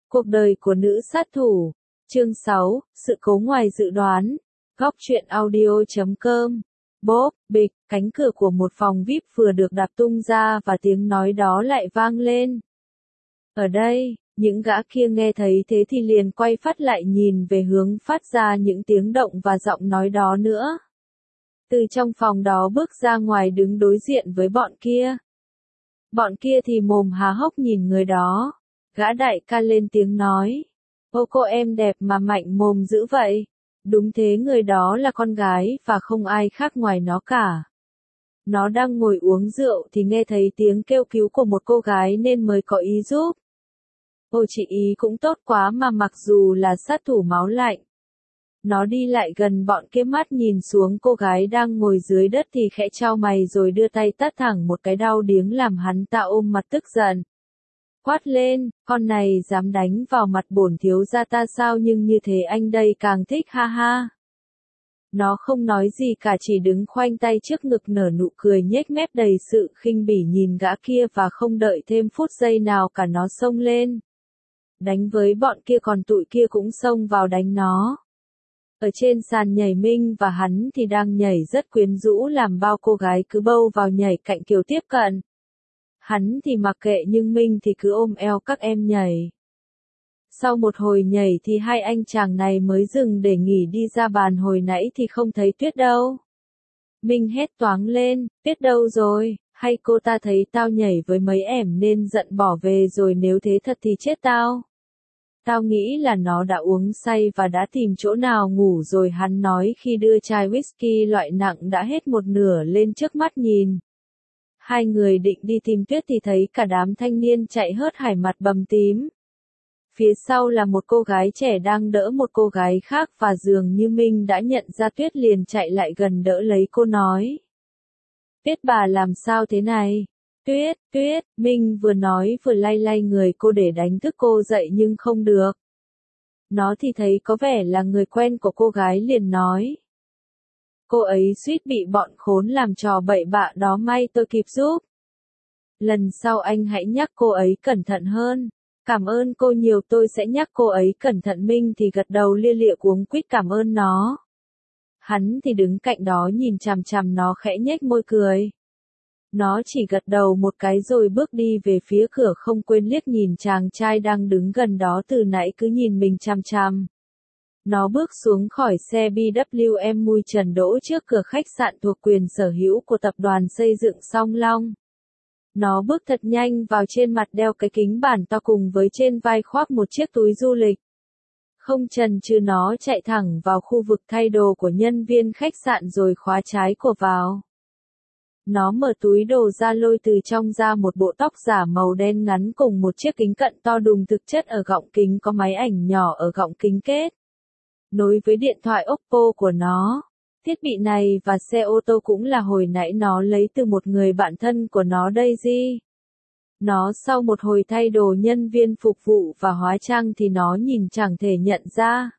Cuộc đời của nữ sát thủ. Chương 6, sự cố ngoài dự đoán. Góc truyện audio.com. Bốp, bịch, cánh cửa của một phòng VIP vừa được đạp tung ra và tiếng nói đó lại vang lên. Ở đây, những gã kia nghe thấy thế thì liền quay phát lại nhìn về hướng phát ra những tiếng động và giọng nói đó nữa. Từ trong phòng đó bước ra ngoài đứng đối diện với bọn kia. Bọn kia thì mồm há hốc nhìn người đó. Gã đại ca lên tiếng nói. Ô cô em đẹp mà mạnh mồm dữ vậy. Đúng thế, người đó là con gái và không ai khác ngoài nó cả. Nó đang ngồi uống rượu thì nghe thấy tiếng kêu cứu của một cô gái nên mới có ý giúp. Ô chị ý cũng tốt quá mà, mặc dù là sát thủ máu lạnh. Nó đi lại gần bọn kia, mắt nhìn xuống cô gái đang ngồi dưới đất thì khẽ chau mày rồi đưa tay tát thẳng một cái đau điếng làm hắn ta ôm mặt tức giận. Quát lên, con này dám đánh vào mặt bổn thiếu gia ta sao, nhưng như thế anh đây càng thích, ha ha. Nó không nói gì cả, chỉ đứng khoanh tay trước ngực nở nụ cười nhếch mép đầy sự khinh bỉ nhìn gã kia và không đợi thêm phút giây nào cả nó xông lên. Đánh với bọn kia, còn tụi kia cũng xông vào đánh nó. Ở trên sàn nhảy, Minh và hắn thì đang nhảy rất quyến rũ, làm bao cô gái cứ bâu vào nhảy cạnh Kiều tiếp cận. Hắn thì mặc kệ nhưng Minh thì cứ ôm eo các em nhảy. Sau một hồi nhảy thì hai anh chàng này mới dừng để nghỉ, đi ra bàn hồi nãy thì không thấy Tuyết đâu. Minh hét toáng lên, Tuyết đâu rồi, hay cô ta thấy tao nhảy với mấy ẻm nên giận bỏ về rồi, nếu thế thật thì chết tao. Tao nghĩ là nó đã uống say và đã tìm chỗ nào ngủ rồi, hắn nói khi đưa chai whisky loại nặng đã hết một nửa lên trước mắt nhìn. Hai người định đi tìm Tuyết thì thấy cả đám thanh niên chạy hớt hải, mặt bầm tím. Phía sau là một cô gái trẻ đang đỡ một cô gái khác và dường như Minh đã nhận ra Tuyết liền chạy lại gần đỡ lấy cô, nói. Tuyết bà làm sao thế này? Tuyết, Tuyết, Minh vừa nói vừa lay lay người cô để đánh thức cô dậy nhưng không được. Nó thì thấy có vẻ là người quen của cô gái liền nói. Cô ấy suýt bị bọn khốn làm trò bậy bạ đó, may tôi kịp giúp. Lần sau anh hãy nhắc cô ấy cẩn thận hơn. Cảm ơn cô nhiều, tôi sẽ nhắc cô ấy cẩn thận. Minh thì gật đầu lia lịa cuống quýt cảm ơn nó. Hắn thì đứng cạnh đó nhìn chằm chằm nó khẽ nhếch môi cười. Nó chỉ gật đầu một cái rồi bước đi về phía cửa, không quên liếc nhìn chàng trai đang đứng gần đó từ nãy cứ nhìn mình chằm chằm. Nó bước xuống khỏi xe BMW mui trần đỗ trước cửa khách sạn thuộc quyền sở hữu của tập đoàn xây dựng Song Long. Nó bước thật nhanh vào, trên mặt đeo cái kính bản to cùng với trên vai khoác một chiếc túi du lịch. Không chần chừ nó chạy thẳng vào khu vực thay đồ của nhân viên khách sạn rồi khóa trái cửa vào. Nó mở túi đồ ra, lôi từ trong ra một bộ tóc giả màu đen ngắn cùng một chiếc kính cận to đùng, thực chất ở gọng kính có máy ảnh nhỏ ở gọng kính kết nối với điện thoại Oppo của nó. Thiết bị này và xe ô tô cũng là hồi nãy nó lấy từ một người bạn thân của nó, Daisy. Nó sau một hồi thay đồ nhân viên phục vụ và hóa trang thì nó nhìn chẳng thể nhận ra.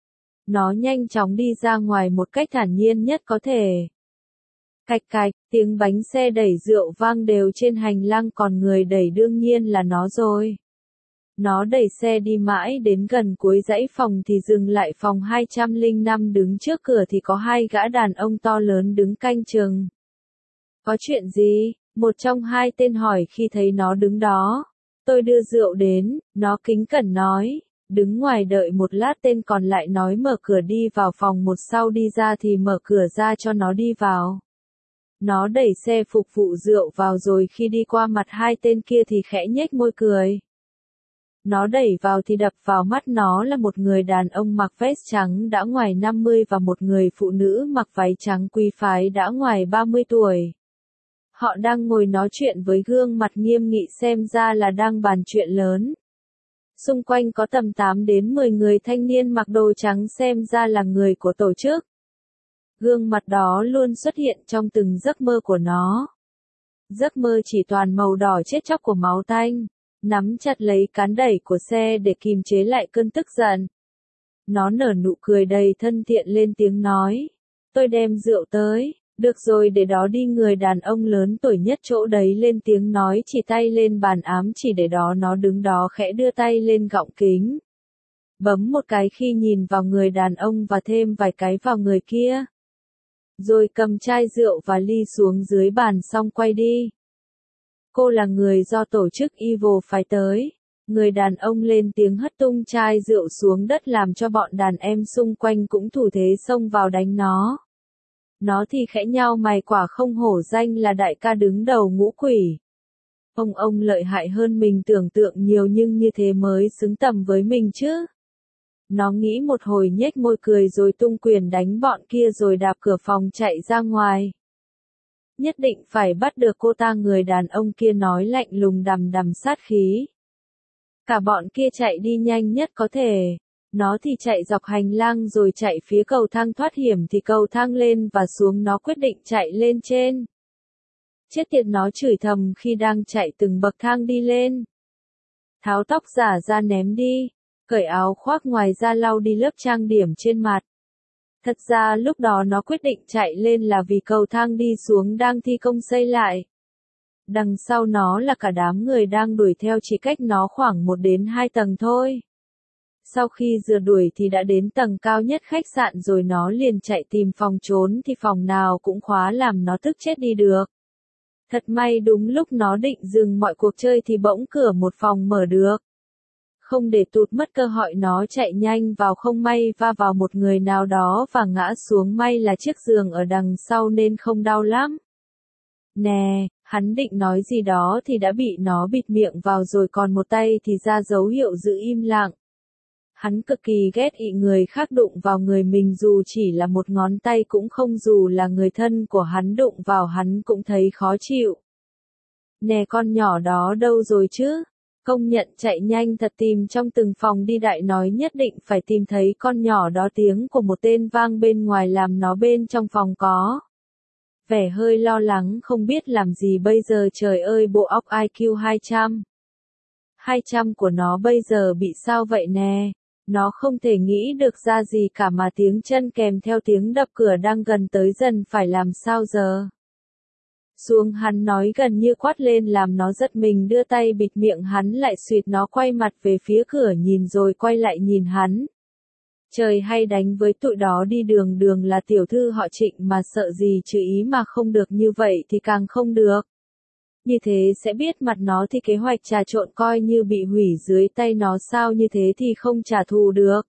Nó nhanh chóng đi ra ngoài một cách thản nhiên nhất có thể. Cạch cạch, tiếng bánh xe đẩy rượu vang đều trên hành lang, còn người đẩy đương nhiên là nó rồi. Nó đẩy xe đi mãi đến gần cuối dãy phòng thì dừng lại. Phòng 205, đứng trước cửa thì có hai gã đàn ông to lớn đứng canh chừng. Có chuyện gì? Một trong hai tên hỏi khi thấy nó đứng đó. Tôi đưa rượu đến, nó kính cẩn nói. Đứng ngoài đợi một lát, tên còn lại nói mở cửa đi vào phòng một, sau đi ra thì mở cửa ra cho nó đi vào. Nó đẩy xe phục vụ rượu vào rồi khi đi qua mặt hai tên kia thì khẽ nhếch môi cười. Nó đẩy vào thì đập vào mắt nó là một người đàn ông mặc vest trắng đã ngoài 50 và một người phụ nữ mặc váy trắng quý phái đã ngoài 30 tuổi. Họ đang ngồi nói chuyện với gương mặt nghiêm nghị, xem ra là đang bàn chuyện lớn. Xung quanh có tầm 8 đến 10 người thanh niên mặc đồ trắng, xem ra là người của tổ chức. Gương mặt đó luôn xuất hiện trong từng giấc mơ của nó. Giấc mơ chỉ toàn màu đỏ chết chóc của máu tanh. Nắm chặt lấy cán đẩy của xe để kìm chế lại cơn tức giận. Nó nở nụ cười đầy thân thiện lên tiếng nói. Tôi đem rượu tới. Được rồi, để đó đi. Người đàn ông lớn tuổi nhất chỗ đấy lên tiếng nói, chỉ tay lên bàn ám chỉ để đó. Nó đứng đó khẽ đưa tay lên gọng kính, bấm một cái khi nhìn vào người đàn ông và thêm vài cái vào người kia. Rồi cầm chai rượu và ly xuống dưới bàn xong quay đi. Cô là người do tổ chức Evil phái tới. Người đàn ông lên tiếng hất tung chai rượu xuống đất làm cho bọn đàn em xung quanh cũng thủ thế xông vào đánh nó. Nó thì khẽ nhao mày, quả không hổ danh là đại ca đứng đầu ngũ quỷ. Ông lợi hại hơn mình tưởng tượng nhiều, nhưng như thế mới xứng tầm với mình chứ. Nó nghĩ một hồi nhếch môi cười rồi tung quyền đánh bọn kia rồi đạp cửa phòng chạy ra ngoài. Nhất định phải bắt được cô ta, người đàn ông kia nói lạnh lùng đằm đằm sát khí. Cả bọn kia chạy đi nhanh nhất có thể. Nó thì chạy dọc hành lang rồi chạy phía cầu thang thoát hiểm thì cầu thang lên và xuống, nó quyết định chạy lên trên. Chết tiệt, nó chửi thầm khi đang chạy từng bậc thang đi lên. Tháo tóc giả ra ném đi, cởi áo khoác ngoài ra lau đi lớp trang điểm trên mặt. Thật ra lúc đó nó quyết định chạy lên là vì cầu thang đi xuống đang thi công xây lại. Đằng sau nó là cả đám người đang đuổi theo, chỉ cách nó khoảng 1 đến 2 tầng thôi. Sau khi rượt đuổi thì đã đến tầng cao nhất khách sạn rồi, nó liền chạy tìm phòng trốn thì phòng nào cũng khóa làm nó tức chết đi được. Thật may đúng lúc nó định dừng mọi cuộc chơi thì bỗng cửa một phòng mở được. Không để tụt mất cơ hội, nó chạy nhanh vào, không may va vào một người nào đó và ngã xuống, may là chiếc giường ở đằng sau nên không đau lắm. Nè, hắn định nói gì đó thì đã bị nó bịt miệng vào rồi, còn một tay thì ra dấu hiệu giữ im lặng. Hắn cực kỳ ghét ị người khác đụng vào người mình, dù chỉ là một ngón tay cũng không, dù là người thân của hắn đụng vào hắn cũng thấy khó chịu. Nè, con nhỏ đó đâu rồi chứ? Công nhận chạy nhanh thật, tìm trong từng phòng đi, đại nói nhất định phải tìm thấy con nhỏ đó. Tiếng của một tên vang bên ngoài làm nó bên trong phòng có vẻ hơi lo lắng, không biết làm gì bây giờ. Trời ơi, bộ óc IQ 200. 200 của nó bây giờ bị sao vậy nè? Nó không thể nghĩ được ra gì cả mà tiếng chân kèm theo tiếng đập cửa đang gần tới dần, phải làm sao giờ? Xuống, hắn nói gần như quát lên làm nó giật mình, đưa tay bịt miệng hắn lại, suýt nó quay mặt về phía cửa nhìn rồi quay lại nhìn hắn. Trời hay đánh với tụi đó đi, đường đường là tiểu thư họ Trịnh mà sợ gì chứ, ý mà không được như vậy thì càng không được. Như thế sẽ biết mặt nó thì kế hoạch trà trộn coi như bị hủy dưới tay nó sao, như thế thì không trả thù được.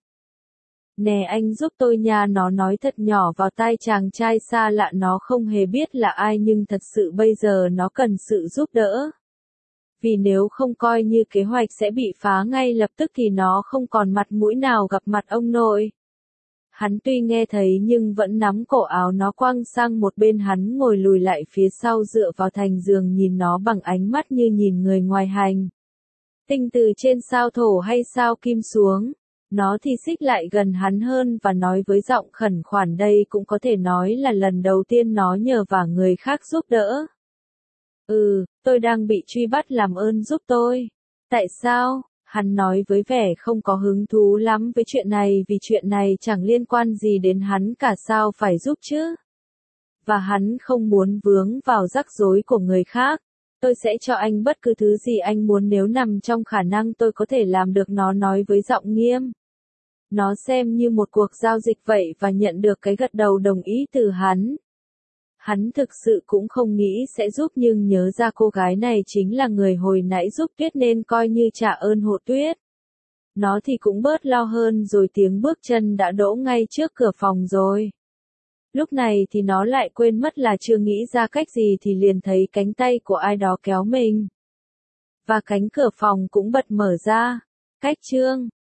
Nè, anh giúp tôi nha, nó nói thật nhỏ vào tai chàng trai xa lạ. Nó không hề biết là ai nhưng thật sự bây giờ nó cần sự giúp đỡ. Vì nếu không coi như kế hoạch sẽ bị phá ngay lập tức thì nó không còn mặt mũi nào gặp mặt ông nội. Hắn tuy nghe thấy nhưng vẫn nắm cổ áo nó quăng sang một bên, hắn ngồi lùi lại phía sau dựa vào thành giường nhìn nó bằng ánh mắt như nhìn người ngoài hành tinh từ trên sao thổ hay sao kim xuống. Nó thì xích lại gần hắn hơn và nói với giọng khẩn khoản, đây cũng có thể nói là lần đầu tiên nó nhờ vả người khác giúp đỡ. Tôi đang bị truy bắt, làm ơn giúp tôi. Tại sao? Hắn nói với vẻ không có hứng thú lắm với chuyện này, vì chuyện này chẳng liên quan gì đến hắn cả, sao phải giúp chứ? Và hắn không muốn vướng vào rắc rối của người khác. Tôi sẽ cho anh bất cứ thứ gì anh muốn nếu nằm trong khả năng tôi có thể làm được, nó nói với giọng nghiêm. Nó xem như một cuộc giao dịch vậy và nhận được cái gật đầu đồng ý từ hắn. Hắn thực sự cũng không nghĩ sẽ giúp, nhưng nhớ ra cô gái này chính là người hồi nãy giúp Tuyết nên coi như trả ơn hộ Tuyết. Nó thì cũng bớt lo hơn rồi, tiếng bước chân đã đỗ ngay trước cửa phòng rồi. Lúc này thì nó lại quên mất là chưa nghĩ ra cách gì thì liền thấy cánh tay của ai đó kéo mình. Và cánh cửa phòng cũng bật mở ra. Cách chương